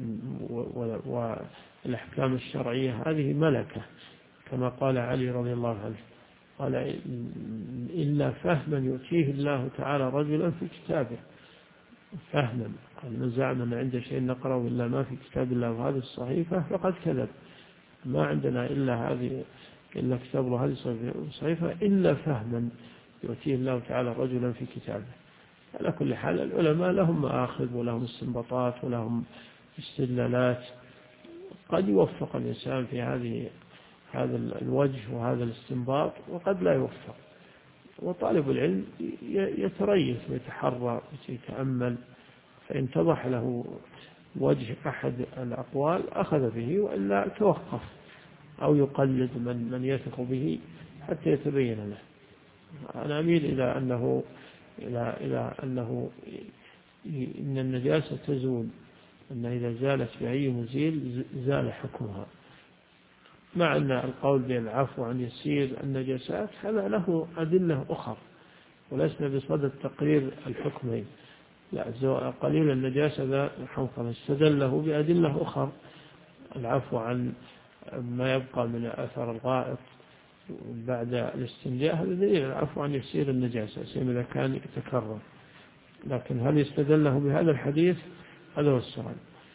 والأحكام الشرعية. هذه ملكة كما قال علي رضي الله عنه، قال إلا فهما يؤتيه الله تعالى رجلا في كتابه. فهما، قال من زعم أن عنده شيء نقرأه إلا ما في كتاب الله وهذه الصحيفة فقد كذب. ما عندنا إلا كتاب الله هذه الصحيفة إلا فهما يؤتيه الله تعالى رجلا في كتابه. على كل حال العلماء لهم مآخذ ولهم استنباطات ولهم استدلالات، قد يوفق الإنسان في هذا الوجه وهذا الاستنباط وقد لا يوفق. وطالب العلم يتريث ويتحرى ويتأمل، فإن اتضح له وجه أحد الأقوال أخذ به، وإلا توقف أو يقلد من يثق به حتى يتبين له. أنا أميل إلى أنه إن النجاسة تزول، أن إذا زالت بأي مزيل زال حكمها، مع أن القول بالعفو عن يسير النجاسات هذا له أدلة أخرى، ولسنا بصدد تقرير الحكمين. لا، قليل النجاسة ذا حنقل استدله بأدلة أخرى، العفو عن ما يبقى من أثر الغائط بعد الاستنجاء هذا دليل العفو عن يسير النجاسة سيما إذا كان يتكرر. لكن هل يستدله بهذا الحديث؟ هذا هو السؤال.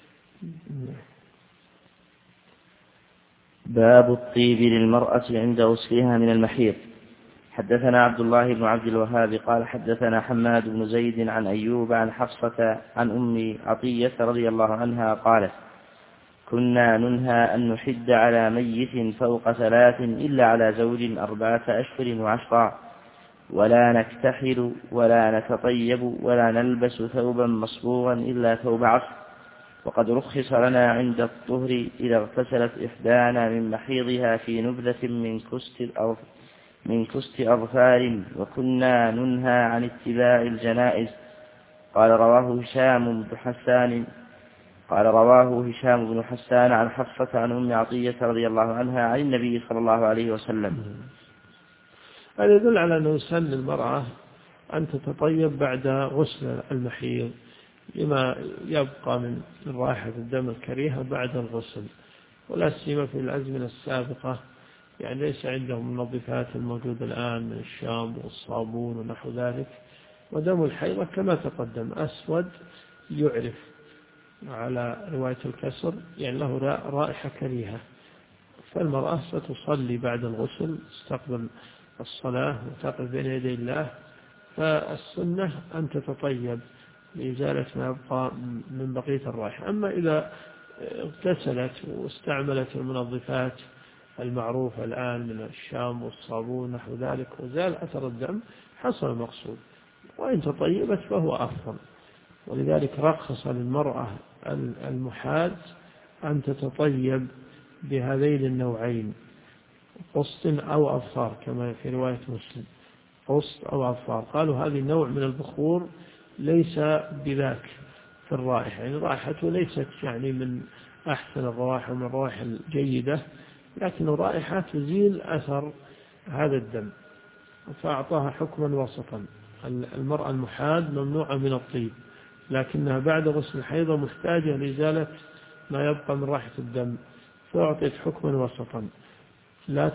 باب الطيب للمرأة عند غسلها من المحيض. حدثنا عبد الله بن عبد الوهاب قال حدثنا حماد بن زيد عن أيوب عن حفصة عن أم عطية رضي الله عنها قالت: كنا ننهى أن نحد على ميت فوق 3 إلا على زوج 4 أشهر و10، ولا نكتحل ولا نتطيب ولا نلبس ثوبا مصبوغا إلا ثوب عصر، وقد رخص لنا عند الطهر إذا اغتسلت إحدانا من محيضها في نبذة من كست أظفار، وكنا ننهى عن اتباع الجنائز. قال رواه هشام بن حسان عن حفصة عن أم عطية رضي الله عنها عن النبي صلى الله عليه وسلم. هذا يدل على أنه سن المرأة أن تتطيب بعد غسل المحيض لما يبقى من رائحة الدم الكريهة بعد الغسل، ولا سيما في الأزمنة السابقة، يعني ليس عندهم النظيفات الموجودة الآن من الشامبو والصابون ونحو ذلك. ودم الحيضة كما تقدم أسود يعرف على رواية الكسر، يعني له رائحة كريهة. فالمرأة ستصلي بعد الغسل، تستقبل الصلاة وتقف بين يدي الله، فالسنة أن تتطيب لإزالة ما يبقى من بقية الرائحة. أما إذا اغتسلت واستعملت المنظفات المعروفة الآن من الشامبو والصابون نحو ذلك وزال أثر الدم حصل المقصود، وإن تطيبت فهو أفضل. ولذلك رخص للمرأة المحاذ أن تتطيب بهذين النوعين، قسط أو أظفار، كما في رواية مسلم، قسط أو أظفار. قالوا هذه النوع من البخور ليس بذاك في الرائحة، يعني رائحته ليست يعني من أحسن الروائح ومن الروائح الجيدة، لكن الرائحة تزيل أثر هذا الدم، فأعطاها حكما وسطا. المرأة المحاذ ممنوعة من الطيب، لكنها بعد غسل الحيضة محتاجة لإزالة ما يبقى من رائحة الدم، فأعطيت حكما وسطا. لا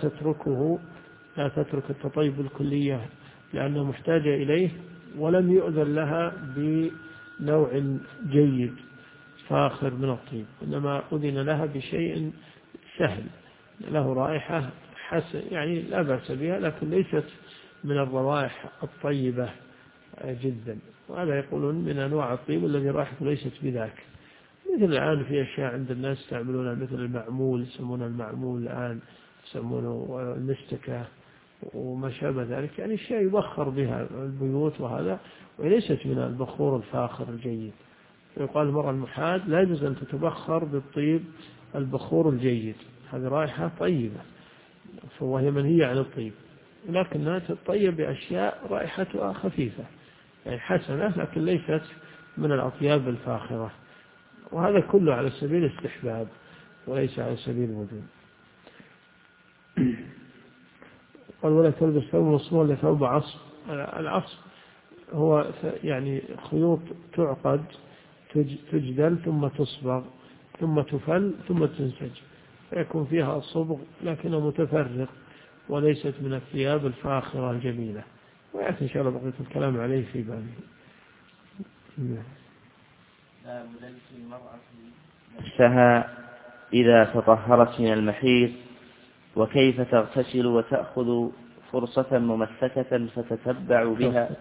تترك التطيب الكلية لأنها محتاجة إليه، ولم يؤذن لها بنوع جيد فاخر من الطيب، إنما أذن لها بشيء سهل له رائحة يعني لا بأس بها، لكن ليست من الروائح الطيبة جدا. وهذا يقولون من أنواع الطيب الذي رائحته ليست بذاك. مثل الآن في أشياء عند الناس يستعملونها مثل المعمول، يسمونه المعمول الآن، يسمونه المستكة وما شابه ذلك، يعني شيء يبخر بها البيوت، وهذا وليست من البخور الفاخر الجيد. يقال المرأة المحاذ لا يجوز أن تتبخر بالطيب البخور الجيد، هذه رائحة طيبة. وهي منهية عن الطيب، لكنها تطيب بأشياء رائحتها خفيفة يعني حسنة، لكن ليست من الأطياب الفاخرة، وهذا كله على سبيل الاستحباب وليس على سبيل الوجوب. قال ولا تلبس ثوب مصموم ولا ثوب عصب. العصب هو يعني خيوط تعقد تجدل ثم تصبغ ثم تفل ثم تنسج، فيكون فيها صبغ لكنه متفرق وليست من الثياب الفاخرة الجميلة، ويأتي إن شاء الله بقية الكلام عليه في بابه. نفسها إذا تطهرت من المحيض، وكيف تغتسل وتأخذ فرصة ممسكة فتتبع بها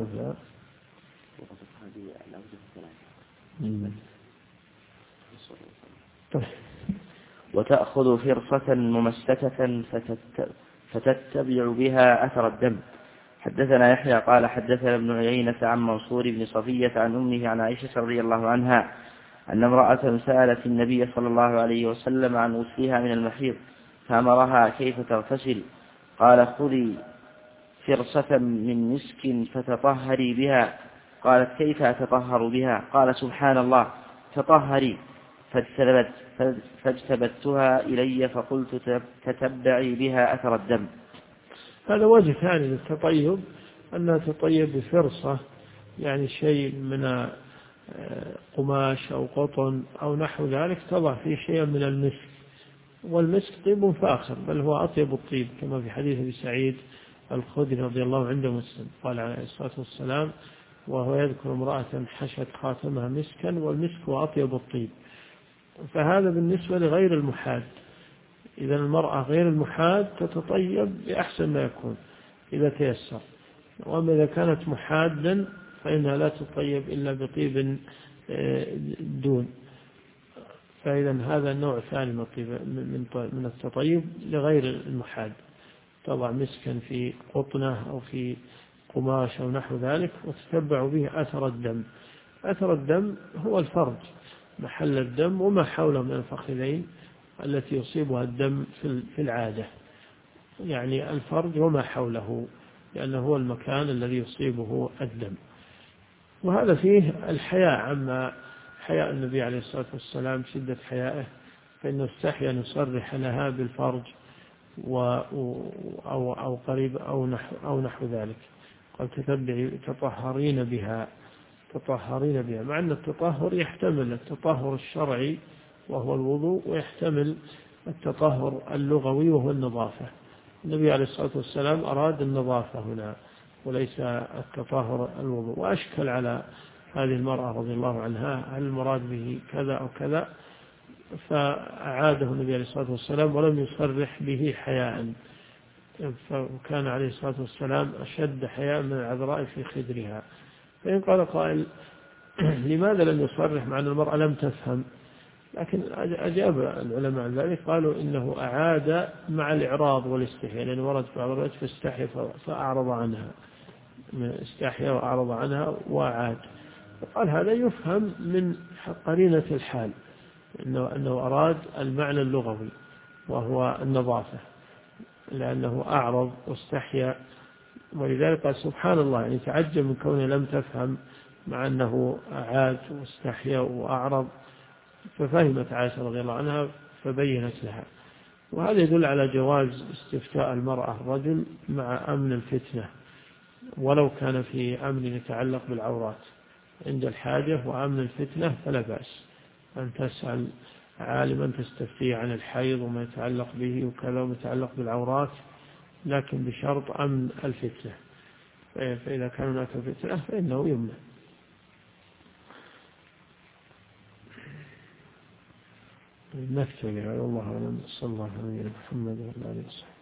وتأخذ فرصة ممسكة فتتبع بها أثر الدم. حدثنا يحيى قال حدثنا ابن عيينة عن منصور بن صفية عن أمه عن عائشة رضي الله عنها أن امرأة سألت النبي صلى الله عليه وسلم عن غسلها من المحيض فأمرها كيف تغتسل، قال خذي فرصة من مسك فتطهري بها. قالت كيف أتطهر بها؟ قال سبحان الله تطهري. فاجتبتها إلي فقلت تتبعي بها أثر الدم. هذا وجه ثاني للتطيب، أنها تطيب بفرصة، يعني شيء من قماش أو قطن أو نحو ذلك، تضع فيه شيء من المسك، والمسك طيب فاخر بل هو أطيب الطيب، كما في حديث أبي سعيد الخدري رضي الله عنه مسلم قال عليه الصلاة والسلام وهو يذكر امرأة حشت خاتمها مسكا والمسك هو أطيب الطيب. فهذا بالنسبة لغير المحاد. إذا المرأة غير المحاد تتطيب بأحسن ما يكون إذا تيسر، وأما إذا كانت محادا فإنها لا تطيب إلا بطيب دون. فإذا هذا النوع ثاني من التطيب لغير المحاد، تضع مسكا في قطنة أو في قماش أو نحو ذلك وتتبع به أثر الدم. أثر الدم هو الفرج، محل الدم وما حوله من الفخذين التي يصيبها الدم في العادة، يعني الفرج وما حوله، لأنه هو المكان الذي يصيبه الدم. وهذا فيه الحياء عما حياء النبي عليه الصلاة والسلام، شدة حيائه، فإنه استحيا أن يصرح لها بالفرج أو قريب أو نحو ذلك. قال تطهرين بها، مع أن التطهر يحتمل التطهر الشرعي وهو الوضوء، ويحتمل التطهر اللغوي وهو النظافة. النبي عليه الصلاة والسلام أراد النظافة هنا وليس التطهر الوضوء، وأشكل على هذه المرأة رضي الله عنها هل المراد به كذا أو كذا، فأعاده النبي عليه الصلاة والسلام ولم يصرح به حياء، فكان عليه الصلاة والسلام أشد حياء من العذراء في خدرها. فإن قال قائل لماذا لم يصرح مع أن المرأة لم تفهم؟ لكن أجاب العلماء عن ذلك، قالوا إنه أعاد مع الإعراض والاستحياء، لأنه ورد في بعض الروايات فاستحيا فأعرض عنها، استحيا وأعرض عنها وأعاد. قال هذا يفهم من قرينة الحال أنه أراد المعنى اللغوي وهو النظافة، لأنه أعرض واستحيا، ولذلك قال سبحان الله، يعني تعجب من كونه لم تفهم مع أنه أعاد واستحيا وأعرض. ففهمت عائشة رضي الله عنها فبينت لها. وهذا يدل على جواز استفتاء المرأة الرجل مع أمن الفتنة، ولو كان في أمن يتعلق بالعورات عند الحاجة وأمن الفتنة فلا بأس أن تسأل عالما تستفتيه عن الحيض وما يتعلق به وكذا وما يتعلق بالعورات، لكن بشرط أمن الفتنة، فإذا كان هناك فتنة فإنه يمنع. نكتب على الله أعلم، صلى الله عليه محمد وعلى آله وصحبه.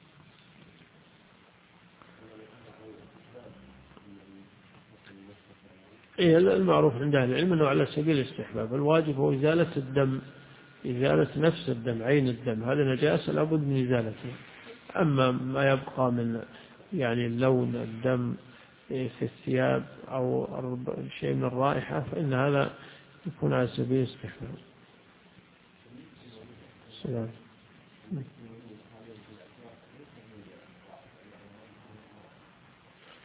المعروف عند أهل العلم أنه على سبيل الاستحباب، الواجب هو إزالة الدم، إزالة نفس الدم، عين الدم، هذا نجاسة لابد من إزالته. أما ما يبقى من يعني لون الدم في الثياب أو شيء من الرائحة فإن هذا يكون على سبيل الاستحباب.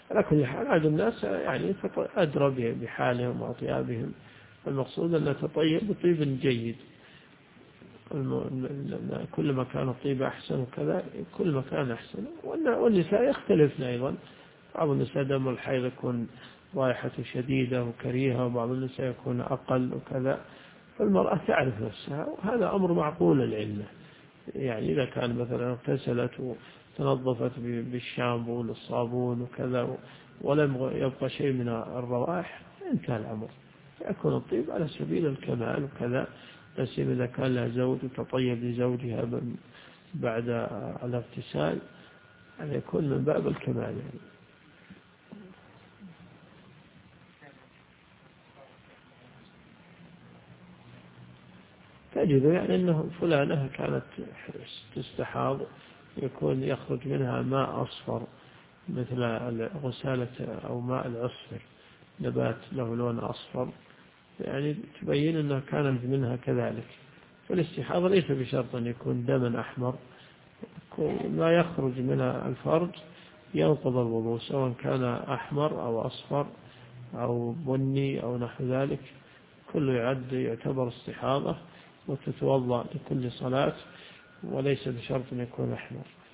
على كل حال هذا الناس يعني أدرى بحالهم وأطيابهم. المقصود أن نتطيب بطيب جيد، كل ما كان الطيب أحسن وكذا كل ما كان أحسن. والنساء يختلفن أيضا، بعض النساء دم الحيض يكون رائحته شديدة وكريهة، وبعض النساء يكون أقل وكذا، فالمرأة تعرف نفسها، وهذا أمر معقول العلة. يعني إذا كان مثلا اغتسلت وتنظفت بالشامبو والصابون وكذا ولم يبقى شيء من الروائح انتهى الأمر، يكون الطيب على سبيل الكمال وكذا. بس إذا كان لها زوج وتطيب لزوجها بعد الاغتسال هذا يكون من باب الكمال يعني. تجد يعني أنه فلانة كانت تستحاض يكون يخرج منها ماء أصفر مثل غسالة أو ماء العصفر، نبات له لون أصفر، يعني تبين أنها كانت منها كذلك. فالاستحاضة ليس بشرط أن يكون دما أحمر، ما يخرج من الفرج ينقض الوضوء، سواء كان أحمر أو أصفر أو بني أو نحو ذلك، كله يعتبر استحاضة وتتوضأ لكل صلاة، وليس بشرط أن يكون أحمر.